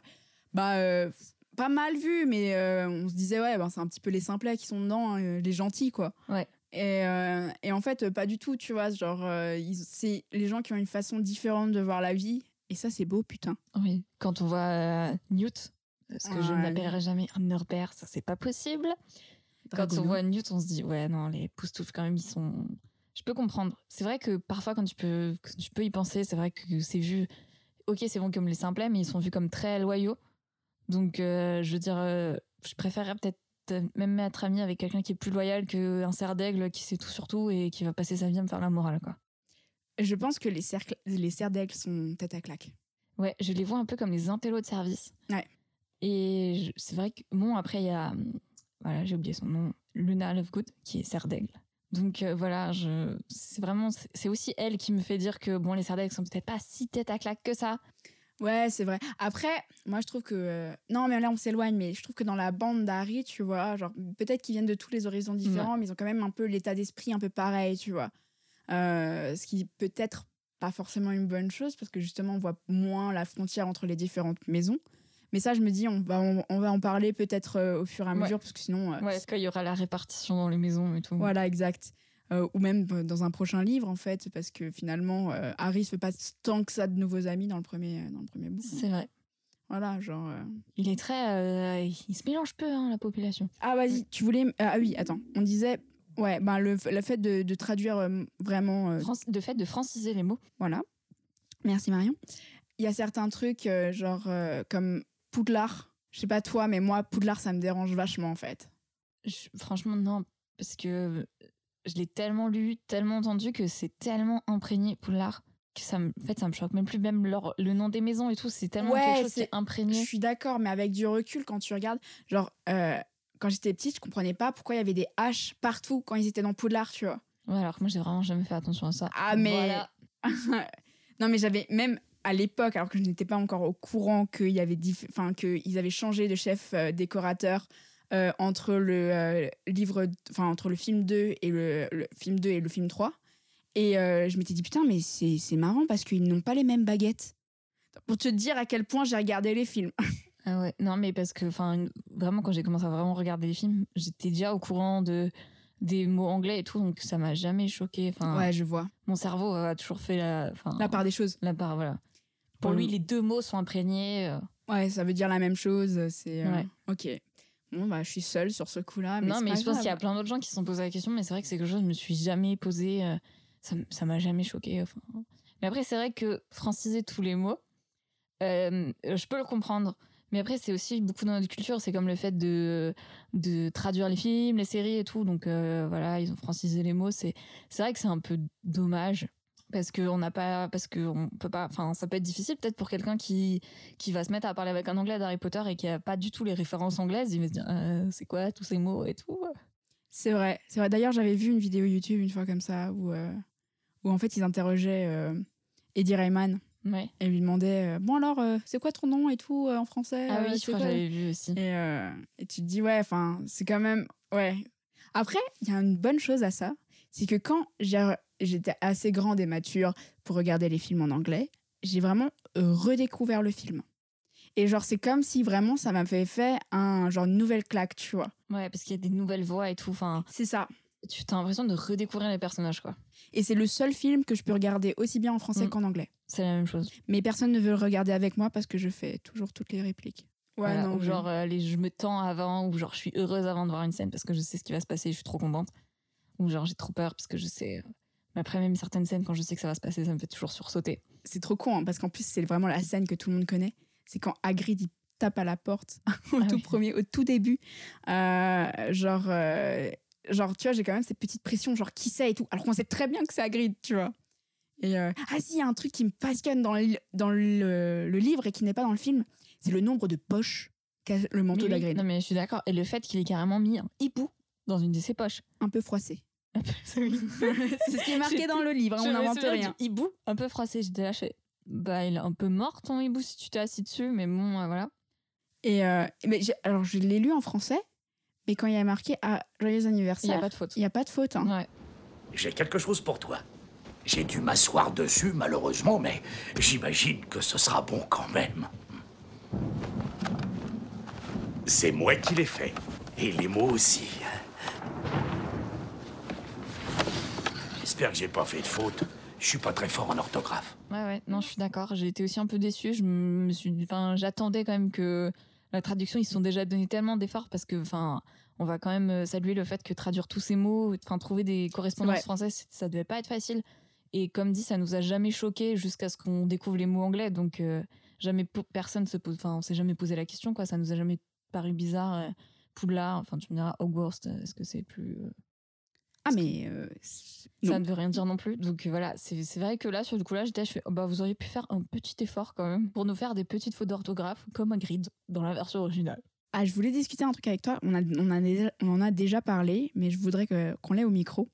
pas mal vue, mais on se disait, c'est un petit peu les simplets qui sont dedans, hein, les gentils, quoi. Ouais. Et en fait, pas du tout, tu vois, genre, c'est les gens qui ont une façon différente de voir la vie, et ça, c'est beau, putain. Oui, quand on voit Newt, parce que je ne l'appellerai jamais Norbert, ça, c'est pas possible. Quand on voit Newt, on se dit, ouais, non, les Poustoufles, quand même, ils sont... Je peux comprendre. C'est vrai que parfois, quand tu peux y penser, c'est vrai que c'est vu... Ok, c'est bon comme les simplets, mais ils sont vus comme très loyaux. Donc, je veux dire, je préférerais peut-être même être amie avec quelqu'un qui est plus loyal qu'un cerf d'aigle qui sait tout sur tout et qui va passer sa vie à me faire la morale, quoi. Je pense que les cerfs d'aigle sont tête à claque. Ouais, je les vois un peu comme les intellos de service. Ouais. Et c'est vrai que, bon, après, il y a... Voilà, j'ai oublié son nom. Luna Lovegood, qui est cerf d'aigle. Donc voilà, c'est aussi elle qui me fait dire que bon, les cerfs d'aigle sont peut-être pas si tête à claque que ça. Ouais, c'est vrai. Après, moi, je trouve que... Non, mais là, on s'éloigne, mais je trouve que dans la bande d'Harry, tu vois, genre, peut-être qu'ils viennent de tous les horizons différents, mais ils ont quand même un peu l'état d'esprit un peu pareil, tu vois. Ce qui peut être pas forcément une bonne chose, parce que justement, on voit moins la frontière entre les différentes maisons. Mais ça, je me dis, on va en parler peut-être au fur et à mesure, parce que sinon... est-ce qu'il y aura la répartition dans les maisons et tout. Voilà, exact. Ou même dans un prochain livre, en fait, parce que finalement, Harry se fait pas tant que ça de nouveaux amis dans le premier book. C'est vrai. Voilà, genre... Il est très... il se mélange peu, hein, la population. Ah, vas-y, tu voulais... Ah oui, attends, on disait... Ouais, le fait de traduire vraiment... Le fait de franciser les mots. Voilà. Merci, Marion. Il y a certains trucs, comme Poudlard. Je sais pas toi, mais moi, Poudlard, ça me dérange vachement, en fait. Franchement, non. Parce que je l'ai tellement lu, tellement entendu que c'est tellement imprégné, Poudlard, que ça me choque même plus. Même le nom des maisons et tout, c'est tellement quelque chose qui est imprégné. Je suis d'accord, mais avec du recul, quand tu regardes... Genre, quand j'étais petite, je comprenais pas pourquoi il y avait des haches partout quand ils étaient dans Poudlard, tu vois. Ouais, alors que moi, j'ai vraiment jamais fait attention à ça. Ah, mais... Voilà. Non, mais j'avais... Même à l'époque, alors que je n'étais pas encore au courant qu'ils avaient changé de chef décorateur entre le film 2 et le film 2 et le film 3. Et je m'étais dit, putain, mais c'est marrant parce qu'ils n'ont pas les mêmes baguettes. Pour te dire à quel point j'ai regardé les films. Ah ouais, non, mais parce que vraiment, quand j'ai commencé à vraiment regarder les films, j'étais déjà au courant des mots anglais et tout, donc ça m'a jamais choqué. Ouais, je vois. Mon cerveau a toujours fait la part des choses. La part, voilà. Pour lui, les deux mots sont imprégnés. Ouais, ça veut dire la même chose. C'est ok. Bon, je suis seule sur ce coup-là. Mais non, mais je pense qu'il y a plein d'autres gens qui se sont posés la question, mais c'est vrai que c'est quelque chose que je me suis jamais posé. Ça m'a jamais choqué. Mais après, c'est vrai que franciser tous les mots, je peux le comprendre. Mais après, c'est aussi beaucoup dans notre culture. C'est comme le fait de traduire les films, les séries et tout. Donc voilà, ils ont francisé les mots. C'est vrai que c'est un peu dommage. Parce qu'on peut pas, ça peut être difficile peut-être pour quelqu'un qui va se mettre à parler avec un anglais d'Harry Potter et qui a pas du tout les références anglaises. Il va se dire, c'est quoi tous ces mots et tout. C'est vrai. D'ailleurs, j'avais vu une vidéo YouTube une fois comme ça où en fait ils interrogeaient Eddie Rayman. Ouais. Et lui demandaient bon alors c'est quoi ton nom et tout en français. Ah oui, je crois que j'avais vu aussi. Et tu te dis c'est quand même Après il y a une bonne chose à ça, c'est que quand j'étais assez grande et mature pour regarder les films en anglais, j'ai vraiment redécouvert le film. Et genre c'est comme si vraiment ça m'avait fait une nouvelle claque, tu vois. Ouais, parce qu'il y a des nouvelles voix et tout. C'est ça. Tu as l'impression de redécouvrir les personnages, quoi. Et c'est le seul film que je peux regarder aussi bien en français qu'en anglais. C'est la même chose. Mais personne ne veut le regarder avec moi parce que je fais toujours toutes les répliques. Ouais, voilà, non. Ou genre, je me tends avant, ou genre, je suis heureuse avant de voir une scène parce que je sais ce qui va se passer et je suis trop contente. Ou genre, j'ai trop peur parce que je sais. Mais après, même certaines scènes, quand je sais que ça va se passer, ça me fait toujours sursauter. C'est trop con, parce qu'en plus, c'est vraiment la scène que tout le monde connaît. C'est quand Hagrid, il tape à la porte au tout début. Genre, tu vois, j'ai quand même cette petite pression, genre, qui sait et tout. Alors qu'on sait très bien que c'est Hagrid, tu vois. Et si, il y a un truc qui me passionne dans le livre et qui n'est pas dans le film, c'est le nombre de poches qu'a le manteau d'Hagrid. Non, mais je suis d'accord. Et le fait qu'il ait carrément mis un hibou dans une de ses poches. Un peu froissé. C'est ce qui est marqué dans le livre, on n'invente rien. Du hibou un peu froissé, j'étais là, bah il est un peu mort ton hibou si tu t'es assis dessus, mais bon, voilà. Et alors je l'ai lu en français, mais quand il y a marqué joyeux anniversaire, il n'y a pas de faute. Il n'y a pas de faute. Hein. Ouais. J'ai quelque chose pour toi. J'ai dû m'asseoir dessus, malheureusement, mais j'imagine que ce sera bon quand même. C'est moi qui l'ai fait. Et les mots aussi. J'espère que j'ai pas fait de faute. Je suis pas très fort en orthographe. Ouais, non, je suis d'accord. J'ai été aussi un peu déçue. J'attendais quand même que la traduction, ils se sont déjà donné tellement d'efforts parce que, on va quand même saluer le fait que traduire tous ces mots, trouver des correspondances françaises, ça devait pas être facile. Et comme dit, ça nous a jamais choqué jusqu'à ce qu'on découvre les mots anglais. Donc, jamais personne se pose, on s'est jamais posé la question, quoi. Ça nous a jamais paru bizarre. Poudlard, tu me diras, Hogwarts, est-ce que c'est plus. Mais. Ça ne veut rien dire non plus. Donc voilà, c'est vrai que là, sur le coup, là, je fais, vous auriez pu faire un petit effort quand même pour nous faire des petites fautes d'orthographe comme Hagrid dans la version originale. Je voulais discuter un truc avec toi. On en a déjà parlé, mais je voudrais qu'on l'ait au micro.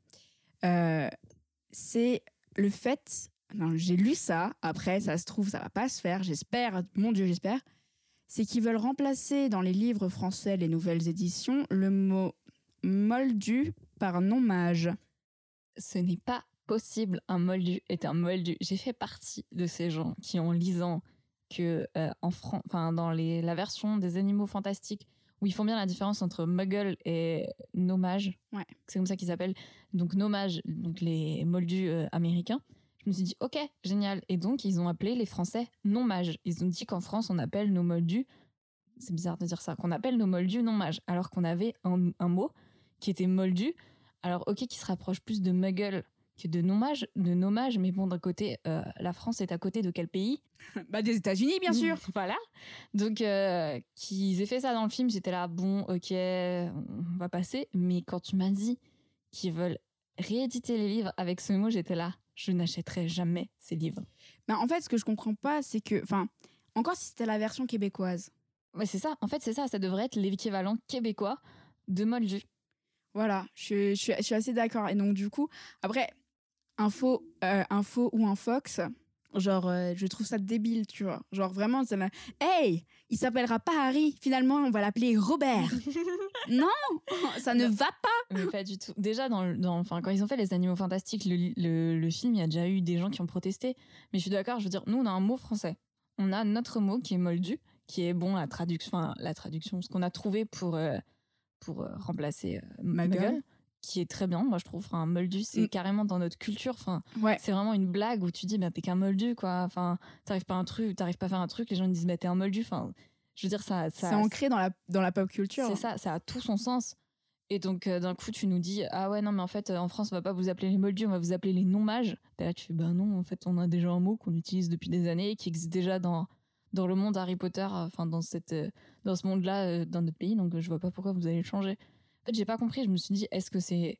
C'est le fait. Non, j'ai lu ça. Après, ça se trouve, ça va pas se faire. J'espère. Mon Dieu, j'espère. C'est qu'ils veulent remplacer dans les livres français, les nouvelles éditions, le mot moldu par non-mage. Ce n'est pas possible. Un moldu est un moldu. J'ai fait partie de ces gens qui, en lisant que dans la version des Animaux Fantastiques, où ils font bien la différence entre muggle et no-mage, c'est comme ça qu'ils s'appellent. Donc no-mage, donc les moldus américains. Je me suis dit, ok, génial. Et donc, ils ont appelé les Français non-mages. Ils ont dit qu'en France, on appelle nos moldus, c'est bizarre de dire ça, qu'on appelle nos moldus non-mages, alors qu'on avait un mot qui était moldu. Alors, ok, qui se rapproche plus de muggle que de non-mage, mais bon, d'un côté, la France est à côté de quel pays ? Des États-Unis, bien sûr. Voilà. Donc, qu'ils aient fait ça dans le film, j'étais là, bon, ok, on va passer. Mais quand tu m'as dit qu'ils veulent rééditer les livres avec ce mot, j'étais là, je n'achèterai jamais ces livres. En fait, ce que je comprends pas, c'est que, encore si c'était la version québécoise. Ouais, c'est ça. En fait, c'est ça. Ça devrait être l'équivalent québécois de moldu. Voilà, je suis assez d'accord. Et donc, du coup, après, info ou un fox, je trouve ça débile, tu vois. Genre, vraiment, hey, il s'appellera pas Harry, finalement, on va l'appeler Robert. Non, ça ne va pas. Mais pas du tout. Déjà, quand ils ont fait les Animaux Fantastiques, le film, il y a déjà eu des gens qui ont protesté. Mais je suis d'accord, je veux dire, nous, on a un mot français. On a notre mot qui est moldu, qui est la traduction, ce qu'on a trouvé pour remplacer muggle, qui est très bien, moi je trouve. Moldu, c'est carrément dans notre culture. C'est vraiment une blague où tu dis, t'es qu'un moldu, quoi. T'arrives pas à faire un truc, les gens disent, t'es un moldu. Je veux dire, ça c'est ancré dans la pop culture. C'est ça a tout son sens. Et donc, d'un coup, tu nous dis, ah ouais, non, mais en fait, en France, on va pas vous appeler les moldus, on va vous appeler les non-mages. T'es là, tu fais, non, en fait, on a déjà un mot qu'on utilise depuis des années, qui existe déjà dans le monde Harry Potter, dans ce monde-là, dans notre pays, donc je vois pas pourquoi vous allez le changer. En fait, j'ai pas compris, je me suis dit, est-ce que c'est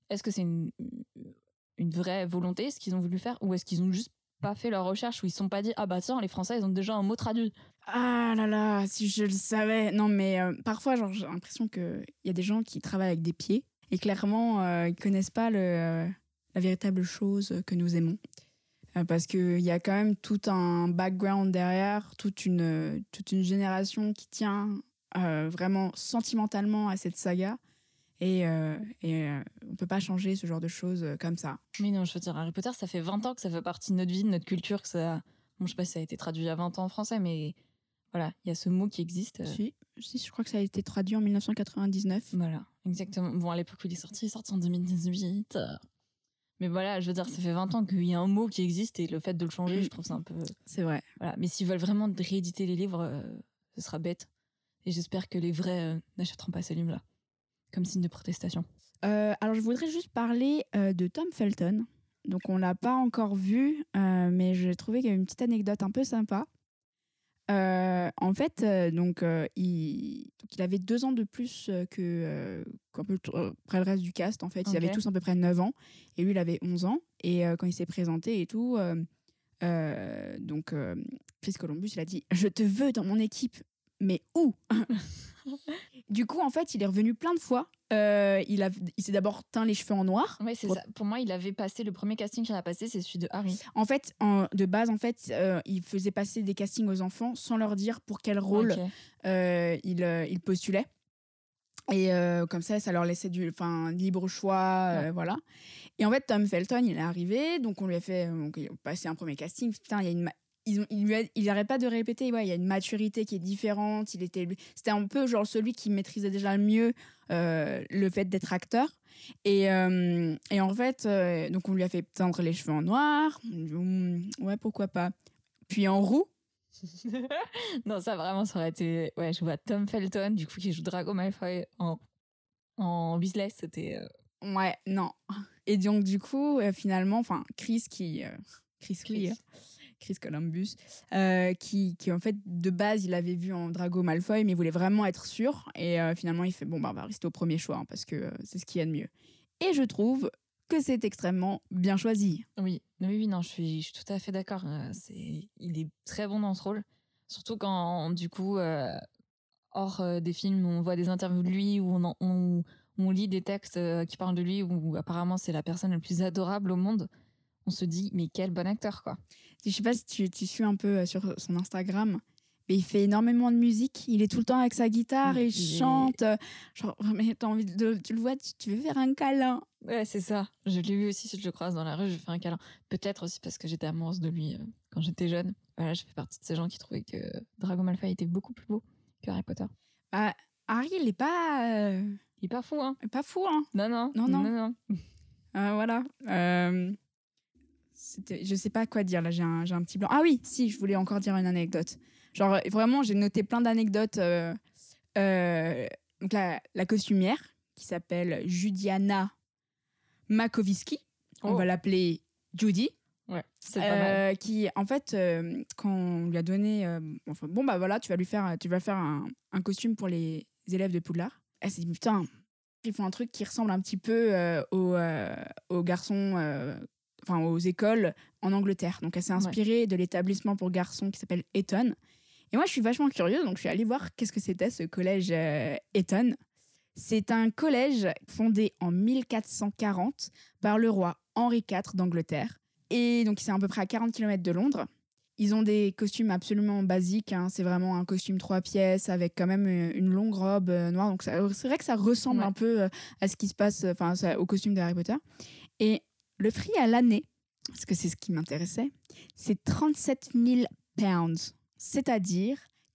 une vraie volonté, ce qu'ils ont voulu faire, ou est-ce qu'ils ont juste pas fait leur recherche, où ils se sont pas dit, tiens, les Français, ils ont déjà un mot traduit. Ah là là, si je le savais. Non, mais parfois, j'ai l'impression qu'il y a des gens qui travaillent avec des pieds, et clairement, ils connaissent pas la véritable chose que nous aimons. Parce qu'il y a quand même tout un background derrière, toute une génération qui tient vraiment sentimentalement à cette saga. Et on peut pas changer ce genre de choses comme ça. Mais non, je veux dire, Harry Potter, ça fait 20 ans que ça fait partie de notre vie, de notre culture. Que ça... Bon, je sais pas si ça a été traduit il y a 20 ans en français, mais voilà, il y a ce mot qui existe. Si, je crois que ça a été traduit en 1999. Voilà, exactement. Bon, à l'époque où il est sorti en 2018. Mais voilà, je veux dire, ça fait 20 ans qu'il y a un mot qui existe et le fait de le changer, je trouve ça un peu... C'est vrai. Voilà. Mais s'ils veulent vraiment rééditer les livres, ce sera bête. Et j'espère que les vrais n'achèteront pas ces livres-là. Comme signe de protestation. Alors, je voudrais juste parler de Tom Felton. Donc, on l'a pas encore vu, mais j'ai trouvé qu'il y a une petite anecdote un peu sympa. En fait, il avait 2 ans de plus qu'un peu près le reste du cast. En fait, ils avaient tous à peu près 9 ans. Et lui, il avait 11 ans. Et quand il s'est présenté et tout, Chris Columbus, il a dit « Je te veux dans mon équipe. » Mais où ? Du coup, en fait, il est revenu plein de fois. Il s'est d'abord teint les cheveux en noir. Ouais, c'est ça. Pour moi, il avait passé le premier casting qu'il a passé, c'est celui de Harry. En fait, de base, il faisait passer des castings aux enfants sans leur dire pour quel rôle il postulait. Et comme ça leur laissait du libre choix, voilà. Et en fait, Tom Felton, il est arrivé, donc on lui a fait passer un premier casting. Putain, il n'arrête pas de répéter, il y a une maturité qui est différente. C'était un peu genre celui qui maîtrisait déjà le mieux le fait d'être acteur. Et en fait, donc on lui a fait teindre les cheveux en noir. Ouais, pourquoi pas. Puis en roux. Non, ça vraiment, ça aurait été... Ouais, je vois Tom Felton, du coup, qui joue Draco Malfoy en Weasley, c'était... Ouais, non. Et donc, du coup, finalement, Chris Columbus, qui en fait, de base, il avait vu en Draco Malfoy, mais il voulait vraiment être sûr. Et finalement, il fait, on va rester au premier choix, parce que c'est ce qu'il y a de mieux. Et je trouve que c'est extrêmement bien choisi. Oui, non, je suis tout à fait d'accord. Il est très bon dans ce rôle. Surtout quand, du coup, hors des films, on voit des interviews de lui, où on lit des textes qui parlent de lui, où apparemment c'est la personne la plus adorable au monde. On se dit, mais quel bon acteur, quoi. Je sais pas si tu suis un peu sur son Instagram, mais il fait énormément de musique. Il est tout le temps avec sa guitare et il chante. Genre, mais t'as envie tu le vois, tu veux faire un câlin. Ouais, c'est ça. Je l'ai vu aussi, si je le croise dans la rue, je lui fais un câlin. Peut-être aussi parce que j'étais amoureuse de lui quand j'étais jeune. Voilà, je fais partie de ces gens qui trouvaient que Draco Malfoy était beaucoup plus beau que Harry Potter. Harry, il est pas... Il est pas fou, hein. Pas fou, hein. Non. Voilà. Je sais pas quoi dire, là, j'ai un petit blanc. Ah oui, si, je voulais encore dire une anecdote. Genre, vraiment, j'ai noté plein d'anecdotes. Donc, la costumière, qui s'appelle Judiana Makowiecki, on va l'appeler Judy. Ouais, c'est pas mal. Qui, en fait, quand on lui a donné... voilà, tu vas faire un costume pour les élèves de Poudlard. Elle s'est dit, putain, ils font un truc qui ressemble un petit peu aux garçons... aux écoles en Angleterre. Donc, elle s'est inspirée de l'établissement pour garçons qui s'appelle Eton. Et moi, je suis vachement curieuse, donc je suis allée voir qu'est-ce que c'était ce collège Eton. C'est un collège fondé en 1440 par le roi Henri IV d'Angleterre. Et donc, c'est à peu près à 40 km de Londres. Ils ont des costumes absolument basiques. Hein. C'est vraiment un costume 3 pièces avec quand même une longue robe noire. Donc, c'est vrai que ça ressemble un peu à ce qui se passe, au costume de Harry Potter. Et le prix à l'année, parce que c'est ce qui m'intéressait, c'est 37 000 pounds, c'est-à-dire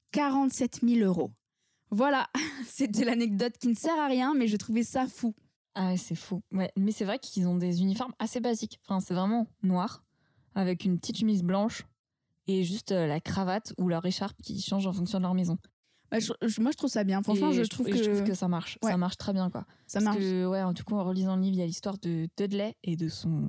47 000 euros. Voilà, c'était l'anecdote qui ne sert à rien, mais je trouvais ça fou. Ah ouais, c'est fou. Ouais, mais c'est vrai qu'ils ont des uniformes assez basiques. C'est vraiment noir, avec une petite chemise blanche et juste la cravate ou leur écharpe qui change en fonction de leur maison. Moi, je trouve ça bien. Franchement, je trouve que ça marche. Ouais. Ça marche très bien, quoi. Parce que, ouais, en tout cas, en relisant le livre, il y a l'histoire de Dudley et de son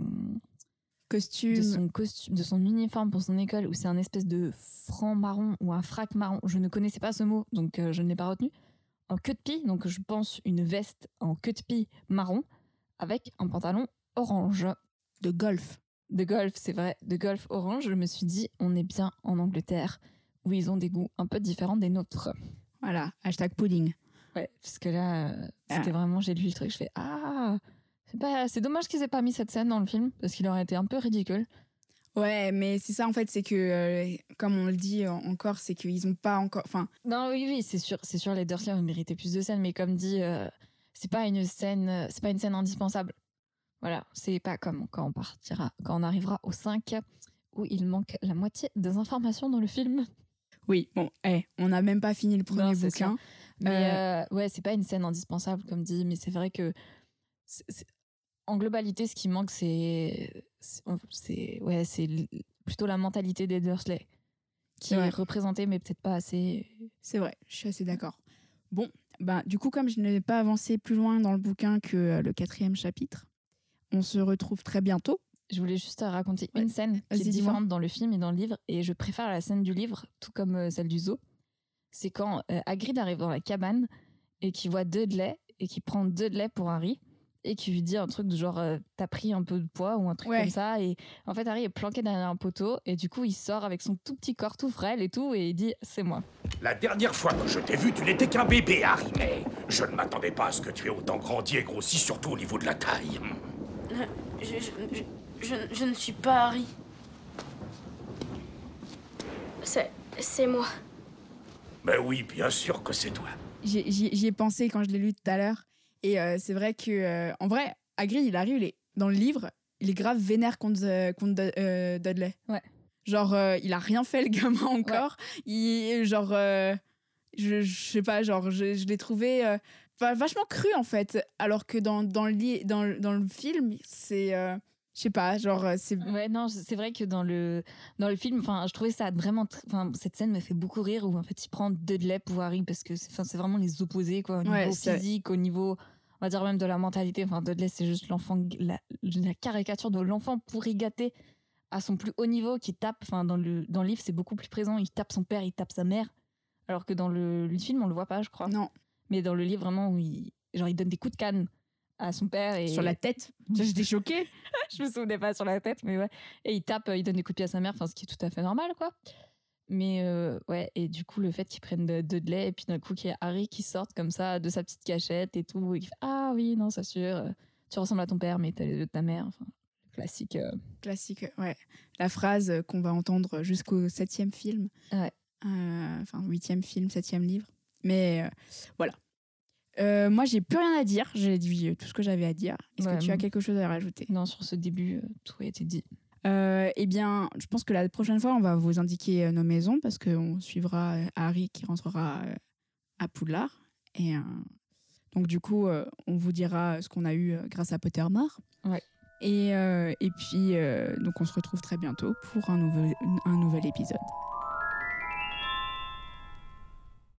costume, de son uniforme pour son école, où c'est un espèce de franc marron ou un frac marron. Je ne connaissais pas ce mot, donc je ne l'ai pas retenu. En queue de pie, donc je pense une veste en queue de pie marron avec un pantalon orange. De golf. De golf, c'est vrai. De golf orange. Je me suis dit, on est bien en Angleterre, où ils ont des goûts un peu différents des nôtres. Voilà, #pudding. Ouais, parce que là, c'était vraiment, j'ai lu le truc, je fais c'est dommage qu'ils aient pas mis cette scène dans le film, parce qu'il aurait été un peu ridicule. Ouais, mais c'est ça en fait, c'est que, comme on le dit encore, c'est qu'ils ont pas encore... Non, oui, c'est sûr, les Dursley ont mérité plus de scènes, mais comme dit, c'est pas une scène indispensable. Voilà, c'est pas comme quand on arrivera au 5, où il manque la moitié des informations dans le film. Oui, bon, on n'a même pas fini le premier bouquin. Mais ouais, c'est pas une scène indispensable, comme dit, mais c'est vrai que en globalité, ce qui manque, c'est plutôt la mentalité des Dursley, qui est représentée, mais peut-être pas assez. C'est vrai, je suis assez d'accord. Bon, du coup, comme je n'ai pas avancé plus loin dans le bouquin que le 4e chapitre, on se retrouve très bientôt. Je voulais juste raconter une scène qui est différente dans le film et dans le livre, et je préfère la scène du livre, tout comme celle du zoo. C'est quand Hagrid arrive dans la cabane et qu'il voit Dudley et qu'il prend Dudley pour Harry, et qui lui dit un truc de genre t'as pris un peu de poids ou un truc comme ça, et en fait Harry est planqué derrière un poteau et du coup il sort avec son tout petit corps tout frêle et tout et il dit c'est moi. La dernière fois que je t'ai vu, tu n'étais qu'un bébé, Harry, mais je ne m'attendais pas à ce que tu aies autant grandi et grossi, surtout au niveau de la taille. Je ne suis pas Harry. C'est moi. Ben oui, bien sûr que c'est toi. J'y ai pensé quand je l'ai lu tout à l'heure. Et c'est vrai que, en vrai, Hagrid, il arrive, dans le livre, il est grave vénère contre Dudley. Ouais. Genre, il a rien fait, le gamin, encore. Ouais. Je sais pas, genre, je l'ai trouvé vachement cru, en fait. Alors que dans le film, c'est... je sais pas, genre, c'est... Ouais, non, c'est vrai que dans le film, je trouvais ça vraiment... cette scène me fait beaucoup rire, où en fait, il prend Dudley pour Harry, parce que c'est vraiment les opposés, quoi, au niveau physique, au niveau, on va dire même de la mentalité. Dudley, c'est juste l'enfant, la caricature de l'enfant pourri gâté à son plus haut niveau, qui tape, dans le livre, c'est beaucoup plus présent, il tape son père, il tape sa mère, alors que dans le film, on le voit pas, je crois. Non. Mais dans le livre, vraiment, où il donne des coups de canne à son père. Et... Sur la tête. J'étais choquée. Je me souvenais pas sur la tête, mais ouais. Et il donne des coups de pied à sa mère, ce qui est tout à fait normal, quoi. Mais ouais, et du coup, le fait qu'ils prennent Dudley, et puis d'un coup, qu'il y a Harry qui sorte comme ça, de sa petite cachette et tout, et qui fait « Ah oui, non, c'est sûr, tu ressembles à ton père, mais t'as les yeux de ta mère. » Classique. Classique, ouais. La phrase qu'on va entendre jusqu'au 7e film. Ouais. 8e film, 7e livre. Mais voilà. Moi, j'ai plus rien à dire. J'ai dit tout ce que j'avais à dire. Est-ce que tu as quelque chose à rajouter ? Non, sur ce début, tout a été dit. Eh bien, je pense que la prochaine fois, on va vous indiquer nos maisons parce qu'on suivra Harry qui rentrera à Poudlard. Et donc, du coup, on vous dira ce qu'on a eu grâce à Pottermore. Ouais. Et puis, donc, on se retrouve très bientôt pour un nouvel épisode.